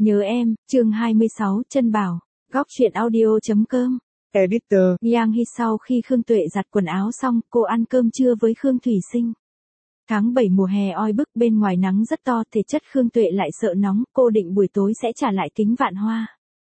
Nhớ em, chương 26, Chân Bảo, góc truyện audio.com. Editor. Yang Hy sau khi Khương Tuệ giặt quần áo xong, cô ăn cơm trưa với Khương Thủy Sinh. Tháng 7 mùa hè oi bức, bên ngoài nắng rất to, thể chất Khương Tuệ lại sợ nóng, cô định buổi tối sẽ trả lại kính vạn hoa.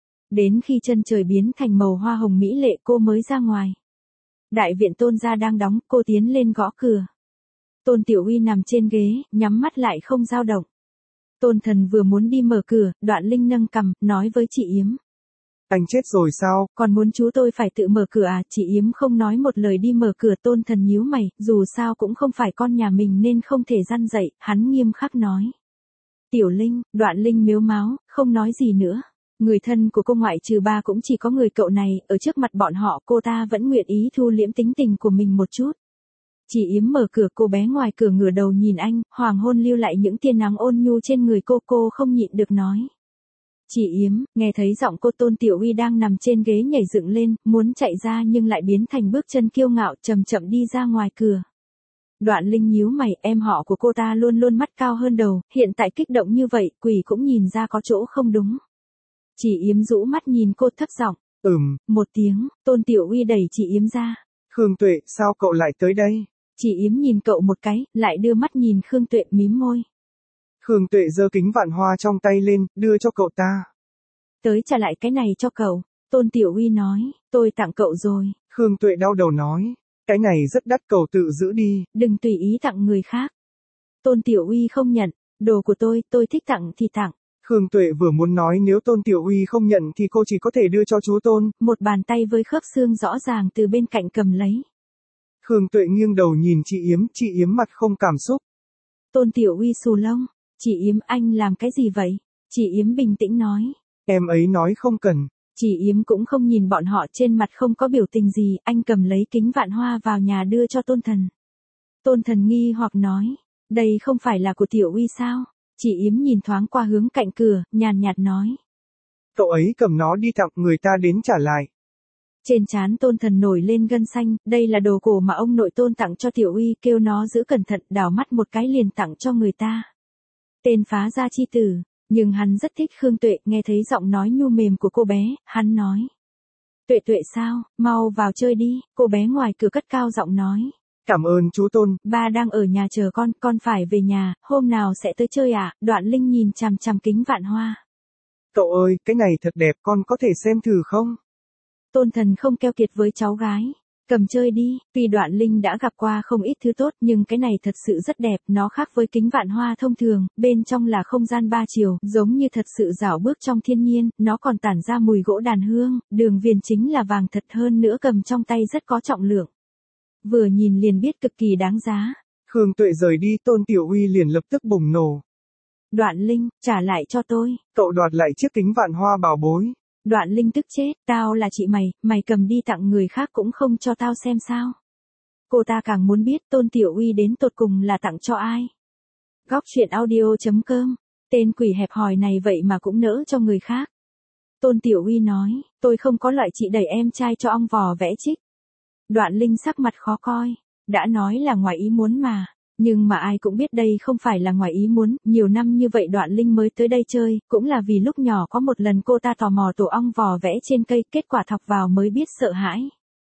Đến khi chân trời biến thành màu hoa hồng mỹ lệ cô mới ra ngoài. Đại viện Tôn gia đang đóng, cô tiến lên gõ cửa. Tôn Tiểu Uy nằm trên ghế, nhắm mắt lại không dao động. Tôn Thần vừa muốn đi mở cửa, Đoạn Linh nâng cằm, nói với chị Yếm. Anh chết rồi sao? Còn muốn chú tôi phải tự mở cửa à? Chị Yếm không nói một lời đi mở cửa. Tôn Thần nhíu mày, dù sao cũng không phải con nhà mình nên không thể răn dậy, hắn nghiêm khắc nói. Tiểu Linh, Đoạn Linh mếu máo, không nói gì nữa. Người thân của cô ngoại trừ ba cũng chỉ có người cậu này, ở trước mặt bọn họ cô ta vẫn nguyện ý thu liễm tính tình của mình một chút. Chị Yếm mở cửa, cô bé ngoài cửa ngửa đầu nhìn anh, hoàng hôn lưu lại những tia nắng ôn nhu trên người cô không nhịn được nói. Chị Yếm, nghe thấy giọng cô. Tôn Tiểu Uy đang nằm trên ghế nhảy dựng lên, muốn chạy ra nhưng lại biến thành bước chân kiêu ngạo chậm chậm đi ra ngoài cửa. Đoạn Linh nhíu mày, em họ của cô ta luôn luôn mắt cao hơn đầu, hiện tại kích động như vậy, quỷ cũng nhìn ra có chỗ không đúng. Chị Yếm rũ mắt nhìn cô thấp giọng. Một tiếng, Tôn Tiểu Uy đẩy chị Yếm ra. Khương Tuệ, sao cậu lại tới đây? Chị Yếm nhìn cậu một cái, lại đưa mắt nhìn Khương Tuệ mím môi. Khương Tuệ giơ kính vạn hoa trong tay lên, đưa cho cậu ta. Tới trả lại cái này cho cậu. Tôn Tiểu Uy nói, tôi tặng cậu rồi. Khương Tuệ đau đầu nói, cái này rất đắt, cậu tự giữ đi. Đừng tùy ý tặng người khác. Tôn Tiểu Uy không nhận, đồ của tôi thích tặng thì tặng. Khương Tuệ vừa muốn nói nếu Tôn Tiểu Uy không nhận thì cô chỉ có thể đưa cho chú Tôn. Một bàn tay với khớp xương rõ ràng từ bên cạnh cầm lấy. Khương Tuệ nghiêng đầu nhìn chị Yếm mặt không cảm xúc. Tôn Tiểu Uy xù lông, chị Yếm anh làm cái gì vậy? Chị Yếm bình tĩnh nói. Em ấy nói không cần. Chị Yếm cũng không nhìn bọn họ, trên mặt không có biểu tình gì, anh cầm lấy kính vạn hoa vào nhà đưa cho Tôn Thần. Tôn Thần nghi hoặc nói, đây không phải là của Tiểu Uy sao? Chị Yếm nhìn thoáng qua hướng cạnh cửa, nhàn nhạt nói. Cậu ấy cầm nó đi tặng người ta đến trả lại. Trên trán Tôn Thần nổi lên gân xanh, đây là đồ cổ mà ông nội Tôn tặng cho Tiểu Uy, kêu nó giữ cẩn thận, đảo mắt một cái liền tặng cho người ta. Tên phá gia chi tử, nhưng hắn rất thích Khương Tuệ, nghe thấy giọng nói nhu mềm của cô bé, hắn nói. Tuệ Tuệ sao, mau vào chơi đi, cô bé ngoài cửa cất cao giọng nói. Cảm ơn chú Tôn. Ba đang ở nhà chờ con phải về nhà, hôm nào sẽ tới chơi à? Đoạn Linh nhìn chằm chằm kính vạn hoa. Cậu ơi, cái này thật đẹp, con có thể xem thử không? Tôn Thần không keo kiệt với cháu gái. Cầm chơi đi, tuy Đoạn Linh đã gặp qua không ít thứ tốt nhưng cái này thật sự rất đẹp, nó khác với kính vạn hoa thông thường, bên trong là không gian ba chiều, giống như thật sự dạo bước trong thiên nhiên, nó còn tản ra mùi gỗ đàn hương, đường viền chính là vàng thật, hơn nữa cầm trong tay rất có trọng lượng. Vừa nhìn liền biết cực kỳ đáng giá. Khương Tuệ rời đi, Tôn Tiểu Uy liền lập tức bùng nổ. Đoạn Linh, trả lại cho tôi. Cậu đoạt lại chiếc kính vạn hoa bảo bối. Đoạn Linh tức chết, tao là chị mày cầm đi tặng người khác cũng không cho tao xem sao. Cô ta càng muốn biết Tôn Tiểu Uy đến tột cùng là tặng cho ai. Góc truyện audio.com, tên quỷ hẹp hòi này vậy mà cũng nỡ cho người khác. Tôn Tiểu Uy nói, tôi không có loại chị đẩy em trai cho ong vò vẽ trích. Đoạn Linh sắc mặt khó coi, đã nói là ngoài ý muốn mà. Nhưng mà ai cũng biết đây không phải là ngoài ý muốn, nhiều năm như vậy Đoạn Linh mới tới đây chơi, cũng là vì lúc nhỏ có một lần cô ta tò mò tổ ong vò vẽ trên cây, kết quả thọc vào mới biết sợ hãi.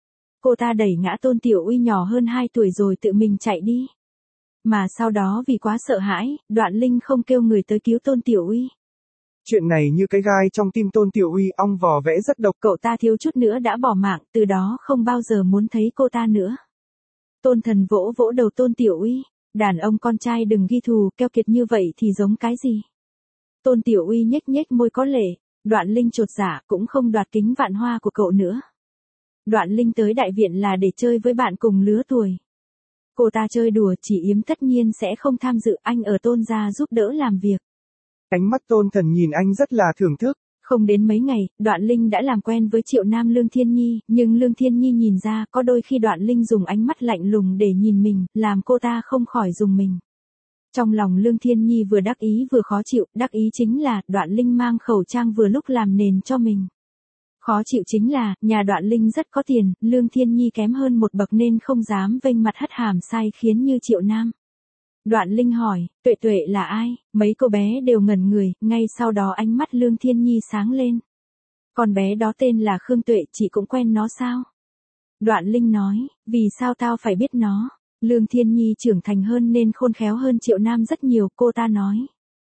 Cô ta đẩy ngã Tôn Tiểu Uy nhỏ hơn 2 tuổi rồi tự mình chạy đi. Mà sau đó vì quá sợ hãi, Đoạn Linh không kêu người tới cứu Tôn Tiểu Uy. Chuyện này như cái gai trong tim Tôn Tiểu Uy, ong vò vẽ rất độc. Cậu ta thiếu chút nữa đã bỏ mạng, từ đó không bao giờ muốn thấy cô ta nữa. Tôn Thần vỗ vỗ đầu Tôn Tiểu Uy. Đàn ông con trai đừng ghi thù, keo kiệt như vậy thì giống cái gì? Tôn Tiểu Uy nhếch nhếch môi có lệ, Đoạn Linh chột dạ cũng không đoạt kính vạn hoa của cậu nữa. Đoạn Linh tới đại viện là để chơi với bạn cùng lứa tuổi. Cô ta chơi đùa, chị Yếm tất nhiên sẽ không tham dự, anh ở Tôn gia giúp đỡ làm việc. Ánh mắt Tôn Thần nhìn anh rất là thưởng thức. Không đến mấy ngày, Đoạn Linh đã làm quen với Triệu Nam Lương Thiên Nhi, nhưng Lương Thiên Nhi nhìn ra có đôi khi Đoạn Linh dùng ánh mắt lạnh lùng để nhìn mình, làm cô ta không khỏi dùng mình. Trong lòng Lương Thiên Nhi vừa đắc ý vừa khó chịu, đắc ý chính là Đoạn Linh mang khẩu trang vừa lúc làm nền cho mình. Khó chịu chính là, nhà Đoạn Linh rất có tiền, Lương Thiên Nhi kém hơn một bậc nên không dám vênh mặt hất hàm sai khiến như Triệu Nam. Đoạn Linh hỏi, Tuệ Tuệ là ai? Mấy cô bé đều ngẩn người, ngay sau đó ánh mắt Lương Thiên Nhi sáng lên. Con bé đó tên là Khương Tuệ, chị cũng quen nó sao? Đoạn Linh nói, vì sao tao phải biết nó? Lương Thiên Nhi trưởng thành hơn nên khôn khéo hơn Triệu Nam rất nhiều, cô ta nói.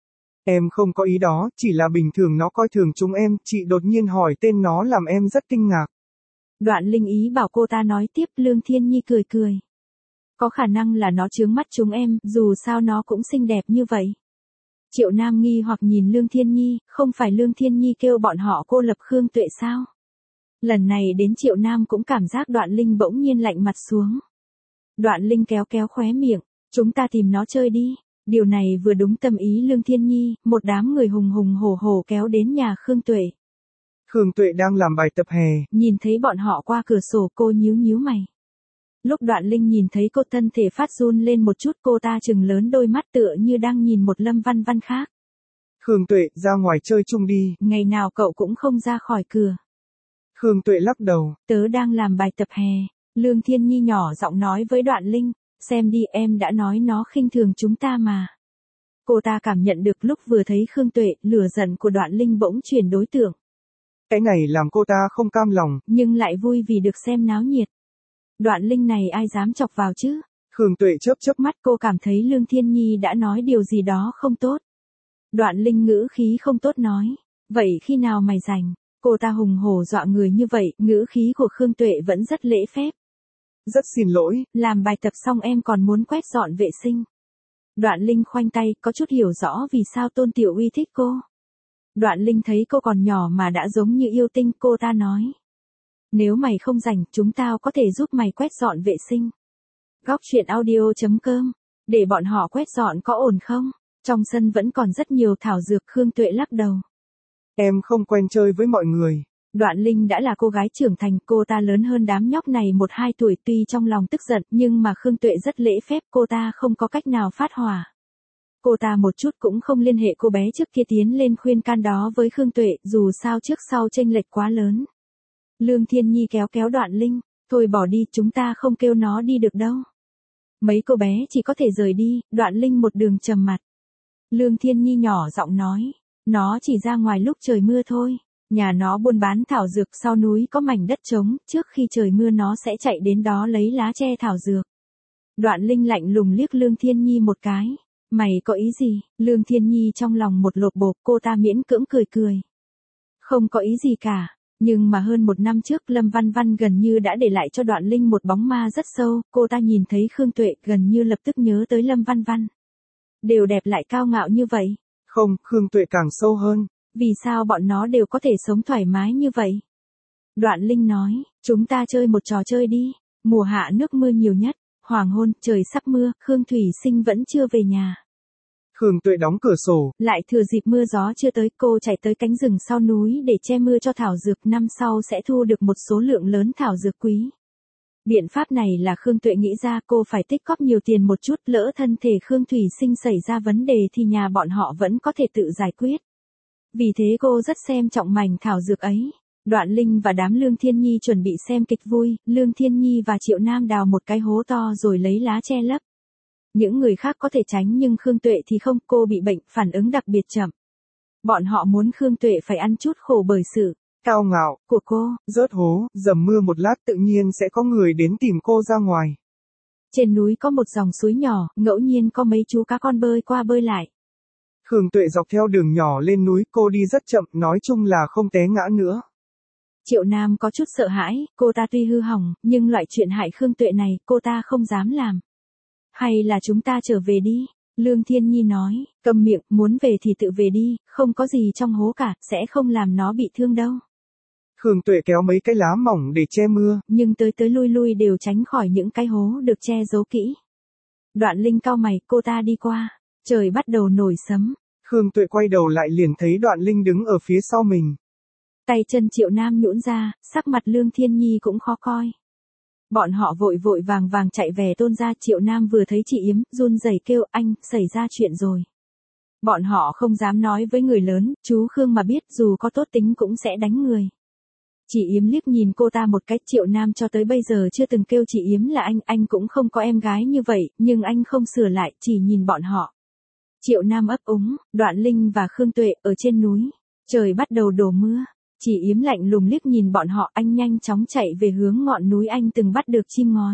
Em không có ý đó, chỉ là bình thường nó coi thường chúng em, chị đột nhiên hỏi tên nó làm em rất kinh ngạc. Đoạn Linh ý bảo cô ta nói tiếp, Lương Thiên Nhi cười cười. Có khả năng là nó chướng mắt chúng em, dù sao nó cũng xinh đẹp như vậy. Triệu Nam nghi hoặc nhìn Lương Thiên Nhi, không phải Lương Thiên Nhi kêu bọn họ cô lập Khương Tuệ sao? Lần này đến Triệu Nam cũng cảm giác Đoạn Linh bỗng nhiên lạnh mặt xuống. Đoạn Linh kéo kéo khóe miệng, chúng ta tìm nó chơi đi. Điều này vừa đúng tâm ý Lương Thiên Nhi, một đám người hùng hùng hổ hổ kéo đến nhà Khương Tuệ. Khương Tuệ đang làm bài tập hè. Nhìn thấy bọn họ qua cửa sổ cô nhíu nhíu mày. Lúc Đoạn Linh nhìn thấy cô thân thể phát run lên một chút, cô ta trừng lớn đôi mắt tựa như đang nhìn một Lâm Văn Văn khác. Khương Tuệ, ra ngoài chơi chung đi. Ngày nào cậu cũng không ra khỏi cửa. Khương Tuệ lắc đầu. Tớ đang làm bài tập hè. Lương Thiên Nhi nhỏ giọng nói với Đoạn Linh, xem đi em đã nói nó khinh thường chúng ta mà. Cô ta cảm nhận được lúc vừa thấy Khương Tuệ, lửa giận của Đoạn Linh bỗng chuyển đối tượng. Cái này làm cô ta không cam lòng, nhưng lại vui vì được xem náo nhiệt. Đoạn Linh này ai dám chọc vào chứ? Khương Tuệ chớp chớp mắt, cô cảm thấy Lương Thiên Nhi đã nói điều gì đó không tốt. Đoạn Linh ngữ khí không tốt nói, vậy khi nào mày rảnh? Cô ta hùng hổ dọa người như vậy, ngữ khí của Khương Tuệ vẫn rất lễ phép. Rất xin lỗi, làm bài tập xong em còn muốn quét dọn vệ sinh. Đoạn Linh khoanh tay, có chút hiểu rõ vì sao Tôn Tiểu Uy thích cô. Đoạn Linh thấy cô còn nhỏ mà đã giống như yêu tinh, cô ta nói. Nếu mày không rảnh, chúng tao có thể giúp mày quét dọn vệ sinh. Góc truyện audio.com, để bọn họ quét dọn có ổn không? Trong sân vẫn còn rất nhiều thảo dược, Khương Tuệ lắc đầu. Em không quen chơi với mọi người. Đoạn Linh đã là cô gái trưởng thành, cô ta lớn hơn đám nhóc này 1-2 tuổi, tuy trong lòng tức giận nhưng mà Khương Tuệ rất lễ phép, cô ta không có cách nào phát hỏa. Cô ta một chút cũng không liên hệ cô bé trước kia tiến lên khuyên can đó với Khương Tuệ, dù sao trước sau chênh lệch quá lớn. Lương Thiên Nhi kéo kéo Đoạn Linh, thôi bỏ đi, chúng ta không kêu nó đi được đâu. Mấy cô bé chỉ có thể rời đi, Đoạn Linh một đường trầm mặt. Lương Thiên Nhi nhỏ giọng nói, nó chỉ ra ngoài lúc trời mưa thôi. Nhà nó buôn bán thảo dược, sau núi có mảnh đất trống, trước khi trời mưa nó sẽ chạy đến đó lấy lá tre thảo dược. Đoạn Linh lạnh lùng liếc Lương Thiên Nhi một cái. Mày có ý gì? Lương Thiên Nhi trong lòng một lột bột, cô ta miễn cưỡng cười cười. Không có ý gì cả. Nhưng mà hơn 1 năm trước Lâm Văn Văn gần như đã để lại cho Đoạn Linh một bóng ma rất sâu, cô ta nhìn thấy Khương Tuệ gần như lập tức nhớ tới Lâm Văn Văn. Đều đẹp lại cao ngạo như vậy. Không, Khương Tuệ càng sâu hơn. Vì sao bọn nó đều có thể sống thoải mái như vậy? Đoạn Linh nói, chúng ta chơi một trò chơi đi. Mùa hạ nước mưa nhiều nhất, hoàng hôn, trời sắp mưa, Khương Thủy Sinh vẫn chưa về nhà. Khương Tuệ đóng cửa sổ. Lại thừa dịp mưa gió chưa tới, cô chạy tới cánh rừng sau núi để che mưa cho thảo dược, năm sau sẽ thu được một số lượng lớn thảo dược quý. Biện pháp này là Khương Tuệ nghĩ ra, cô phải tích cóp nhiều tiền một chút, lỡ thân thể Khương Thủy Sinh xảy ra vấn đề thì nhà bọn họ vẫn có thể tự giải quyết. Vì thế cô rất xem trọng mảnh thảo dược ấy. Đoạn Linh và đám Lương Thiên Nhi chuẩn bị xem kịch vui, Lương Thiên Nhi và Triệu Nam đào một cái hố to rồi lấy lá che lấp. Những người khác có thể tránh nhưng Khương Tuệ thì không, cô bị bệnh, phản ứng đặc biệt chậm. Bọn họ muốn Khương Tuệ phải ăn chút khổ bởi sự cao ngạo của cô. Rớt hố, dầm mưa một lát tự nhiên sẽ có người đến tìm cô ra ngoài. Trên núi có một dòng suối nhỏ, ngẫu nhiên có mấy chú cá con bơi qua bơi lại. Khương Tuệ dọc theo đường nhỏ lên núi, cô đi rất chậm, nói chung là không té ngã nữa. Triệu Nam có chút sợ hãi, cô ta tuy hư hỏng, nhưng loại chuyện hại Khương Tuệ này, cô ta không dám làm. Hay là chúng ta trở về đi? Lương Thiên Nhi nói, câm miệng, muốn về thì tự về đi, không có gì trong hố cả, sẽ không làm nó bị thương đâu. Khương Tuệ kéo mấy cái lá mỏng để che mưa, nhưng tới lui lui đều tránh khỏi những cái hố được che giấu kỹ. Đoạn Linh cau mày, cô ta đi qua, trời bắt đầu nổi sấm. Khương Tuệ quay đầu lại liền thấy Đoạn Linh đứng ở phía sau mình. Tay chân Triệu Nam nhũn ra, sắc mặt Lương Thiên Nhi cũng khó coi. Bọn họ vội vội vàng vàng chạy về Tôn gia, Triệu Nam vừa thấy chị Yếm, run rẩy kêu, anh, xảy ra chuyện rồi. Bọn họ không dám nói với người lớn, chú Khương mà biết dù có tốt tính cũng sẽ đánh người. Chị Yếm liếc nhìn cô ta một cái, Triệu Nam cho tới bây giờ chưa từng kêu chị Yếm là anh cũng không có em gái như vậy, nhưng anh không sửa lại, chỉ nhìn bọn họ. Triệu Nam ấp úng, Đoạn Linh và Khương Tuệ ở trên núi. Trời bắt đầu đổ mưa. Chị Yếm lạnh lùng liếc nhìn bọn họ, anh nhanh chóng chạy về hướng ngọn núi anh từng bắt được chim ngói.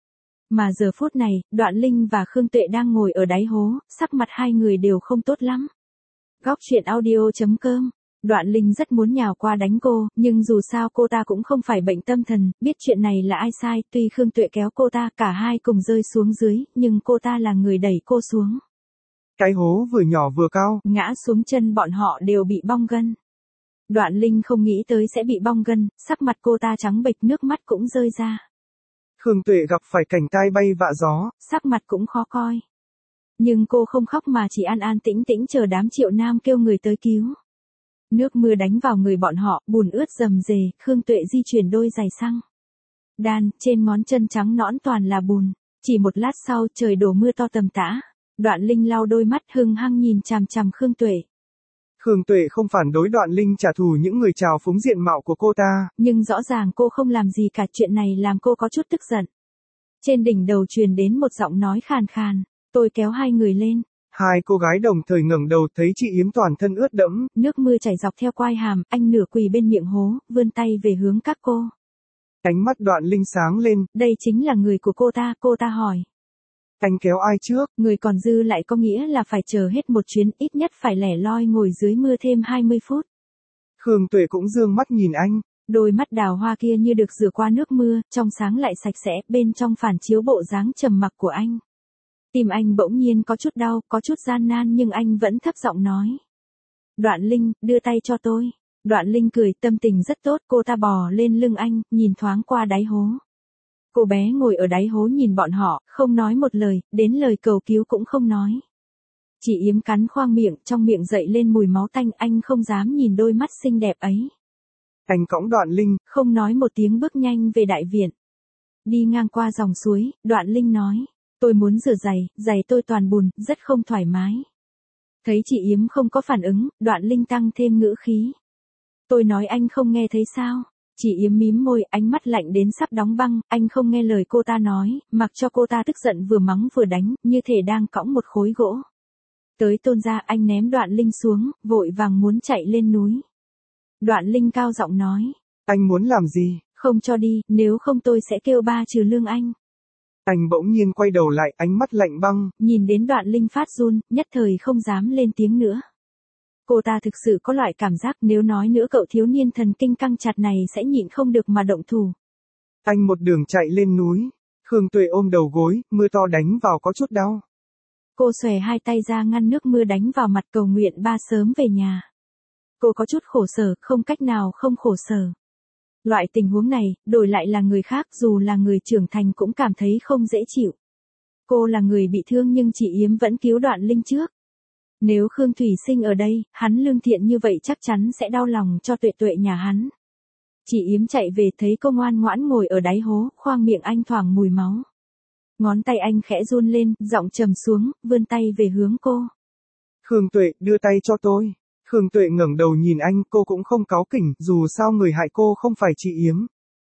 Mà giờ phút này, Đoạn Linh và Khương Tuệ đang ngồi ở đáy hố, sắc mặt hai người đều không tốt lắm. Góc truyện audio.com. Đoạn Linh rất muốn nhào qua đánh cô, nhưng dù sao cô ta cũng không phải bệnh tâm thần, biết chuyện này là ai sai, tuy Khương Tuệ kéo cô ta, cả hai cùng rơi xuống dưới, nhưng cô ta là người đẩy cô xuống. Cái hố vừa nhỏ vừa cao, ngã xuống chân bọn họ đều bị bong gân. Đoạn Linh không nghĩ tới sẽ bị bong gân, sắc mặt cô ta trắng bệch, nước mắt cũng rơi ra. Khương Tuệ gặp phải cảnh tai bay vạ gió, sắc mặt cũng khó coi. Nhưng cô không khóc mà chỉ an an tĩnh tĩnh chờ đám Triệu Nam kêu người tới cứu. Nước mưa đánh vào người bọn họ, bùn ướt rầm rề, Khương Tuệ di chuyển đôi giày xăng đan, trên ngón chân trắng nõn toàn là bùn. Chỉ một lát sau, trời đổ mưa to tầm tã. Đoạn Linh lau đôi mắt hung hăng nhìn chằm chằm Khương Tuệ. Khương Tuệ không phản đối Đoạn Linh trả thù những người trào phúng diện mạo của cô ta. Nhưng rõ ràng cô không làm gì cả, chuyện này làm cô có chút tức giận. Trên đỉnh đầu truyền đến một giọng nói khàn khàn. Tôi kéo hai người lên. Hai cô gái đồng thời ngẩng đầu thấy chị Yếm toàn thân ướt đẫm. Nước mưa chảy dọc theo quai hàm, anh nửa quỳ bên miệng hố, vươn tay về hướng các cô. Ánh mắt Đoạn Linh sáng lên. Đây chính là người của cô ta hỏi. Anh kéo ai trước? Người còn dư lại có nghĩa là phải chờ hết một chuyến, ít nhất phải lẻ loi ngồi dưới mưa thêm 20 phút. Khương Tuệ cũng dương mắt nhìn anh. Đôi mắt đào hoa kia như được rửa qua nước mưa, trong sáng lại sạch sẽ, bên trong phản chiếu bộ dáng trầm mặc của anh. Tim anh bỗng nhiên có chút đau, có chút gian nan nhưng anh vẫn thấp giọng nói. Đoạn Linh, đưa tay cho tôi. Đoạn Linh cười, tâm tình rất tốt, cô ta bò lên lưng anh, nhìn thoáng qua đáy hố. Cô bé ngồi ở đáy hố nhìn bọn họ, không nói một lời, đến lời cầu cứu cũng không nói. Chị Yếm cắn khoang miệng, trong miệng dậy lên mùi máu tanh, anh không dám nhìn đôi mắt xinh đẹp ấy. Anh cõng Đoạn Linh, không nói một tiếng bước nhanh về đại viện. Đi ngang qua dòng suối, Đoạn Linh nói. Tôi muốn rửa giày tôi toàn bùn, rất không thoải mái. Thấy chị Yếm không có phản ứng, Đoạn Linh tăng thêm ngữ khí. Tôi nói anh không nghe thấy sao? Chị Yếm mím môi, ánh mắt lạnh đến sắp đóng băng, anh không nghe lời cô ta nói, mặc cho cô ta tức giận vừa mắng vừa đánh, như thể đang cõng một khối gỗ. Tới Tôn gia, anh ném Đoạn Linh xuống, vội vàng muốn chạy lên núi. Đoạn Linh cao giọng nói. Anh muốn làm gì? Không cho đi, nếu không tôi sẽ kêu ba trừ lương anh. Anh bỗng nhiên quay đầu lại, ánh mắt lạnh băng. Nhìn đến Đoạn Linh phát run, nhất thời không dám lên tiếng nữa. Cô ta thực sự có loại cảm giác nếu nói nữa cậu thiếu niên thần kinh căng chặt này sẽ nhịn không được mà động thủ. Anh một đường chạy lên núi. Khương Tuệ ôm đầu gối, mưa to đánh vào có chút đau. Cô xòe hai tay ra ngăn nước mưa đánh vào mặt, cầu nguyện ba sớm về nhà. Cô có chút khổ sở, không cách nào không khổ sở. Loại tình huống này, đổi lại là người khác, dù là người trưởng thành cũng cảm thấy không dễ chịu. Cô là người bị thương nhưng chị Yếm vẫn cứu Đoạn Linh trước. Nếu Khương Thủy Sinh ở đây, hắn lương thiện như vậy chắc chắn sẽ đau lòng cho Tuệ Tuệ nhà hắn. Chị Yếm chạy về thấy cô ngoan ngoãn ngồi ở đáy hố, khoang miệng anh thoảng mùi máu. Ngón tay anh khẽ run lên, giọng trầm xuống, vươn tay về hướng cô. Khương Tuệ, đưa tay cho tôi. Khương Tuệ ngẩng đầu nhìn anh, cô cũng không cáu kỉnh, dù sao người hại cô không phải chị Yếm.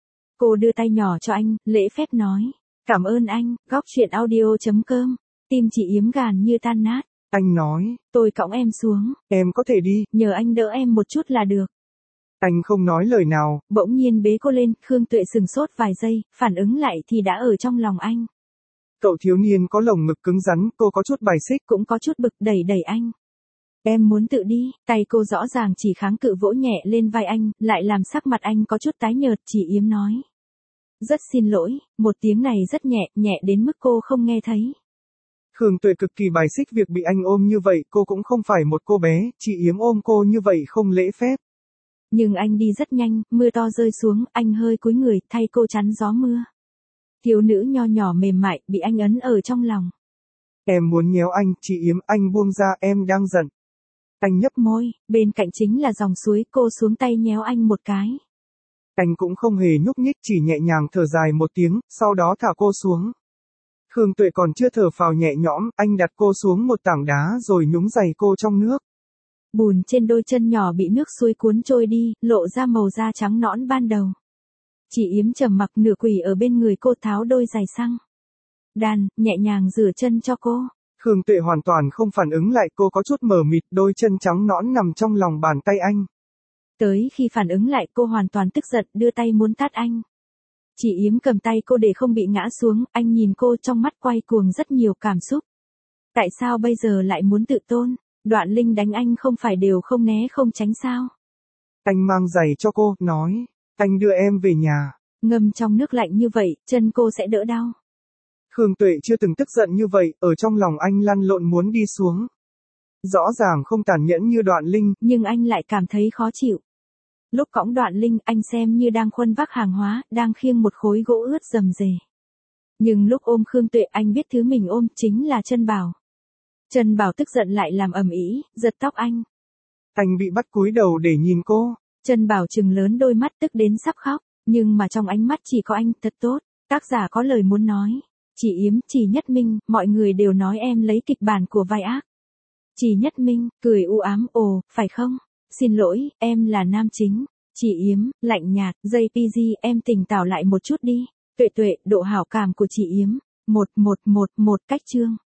Cô đưa tay nhỏ cho anh, lễ phép nói. Cảm ơn anh, góc truyện audio.com. Tim chị Yếm gàn như tan nát. Anh nói. Tôi cõng em xuống. Em có thể đi. Nhờ anh đỡ em một chút là được. Anh không nói lời nào. Bỗng nhiên bế cô lên, Khương Tuệ sừng sốt vài giây, phản ứng lại thì đã ở trong lòng anh. Cậu thiếu niên có lồng ngực cứng rắn, cô có chút bài xích. Cũng có chút bực, đẩy anh. Em muốn tự đi, tay cô rõ ràng chỉ kháng cự vỗ nhẹ lên vai anh, lại làm sắc mặt anh có chút tái nhợt, chị Yếm nói. Rất xin lỗi, một tiếng này rất nhẹ, nhẹ đến mức cô không nghe thấy. Khương Tuệ cực kỳ bài xích việc bị anh ôm như vậy, cô cũng không phải một cô bé, chị Yếm ôm cô như vậy không lễ phép. Nhưng anh đi rất nhanh, mưa to rơi xuống, anh hơi cúi người, thay cô chắn gió mưa. Thiếu nữ nho nhỏ mềm mại, bị anh ấn ở trong lòng. Em muốn nhéo anh, chị Yếm, anh buông ra, em đang giận. Anh nhấp môi, bên cạnh chính là dòng suối, cô xuống tay nhéo anh một cái. Anh cũng không hề nhúc nhích, chỉ nhẹ nhàng thở dài một tiếng, sau đó thả cô xuống. Khương Tuệ còn chưa thở phào nhẹ nhõm, anh đặt cô xuống một tảng đá rồi nhúng giày cô trong nước. Bùn trên đôi chân nhỏ bị nước suối cuốn trôi đi, lộ ra màu da trắng nõn ban đầu. Chị Yếm trầm mặc nửa quỳ ở bên người cô tháo đôi giày xăng đàn, nhẹ nhàng rửa chân cho cô. Khương Tuệ hoàn toàn không phản ứng lại, cô có chút mờ mịt, đôi chân trắng nõn nằm trong lòng bàn tay anh. Tới khi phản ứng lại cô hoàn toàn tức giận, đưa tay muốn tát anh. Chị Yếm cầm tay cô để không bị ngã xuống, anh nhìn cô trong mắt quay cuồng rất nhiều cảm xúc. Tại sao bây giờ lại muốn tự tôn? Đoạn Linh đánh anh không phải đều không né không tránh sao? Anh mang giày cho cô, nói, anh đưa em về nhà. Ngâm trong nước lạnh như vậy, chân cô sẽ đỡ đau. Khương Tuệ chưa từng tức giận như vậy, ở trong lòng anh lăn lộn muốn đi xuống. Rõ ràng không tàn nhẫn như Đoạn Linh, nhưng anh lại cảm thấy khó chịu. Lúc cõng Đoạn Linh, anh xem như đang khuân vác hàng hóa, đang khiêng một khối gỗ ướt rầm rề. Nhưng lúc ôm Khương Tuệ, anh biết thứ mình ôm chính là Trân Bảo. Trân Bảo tức giận lại làm ầm ĩ, giật tóc anh. Anh bị bắt cúi đầu để nhìn cô. Trân Bảo trừng lớn đôi mắt tức đến sắp khóc, nhưng mà trong ánh mắt chỉ có anh, thật tốt. Tác giả có lời muốn nói. Chị Yếm, Trì Nhất Minh, mọi người đều nói em lấy kịch bản của vai ác. Trì Nhất Minh, cười u ám, ồ, phải không? Xin lỗi, em là nam chính. Chị Yếm, lạnh nhạt, JPG, em tỉnh táo lại một chút đi. Tuệ Tuệ, độ hảo cảm của chị Yếm. 1111 cách chương.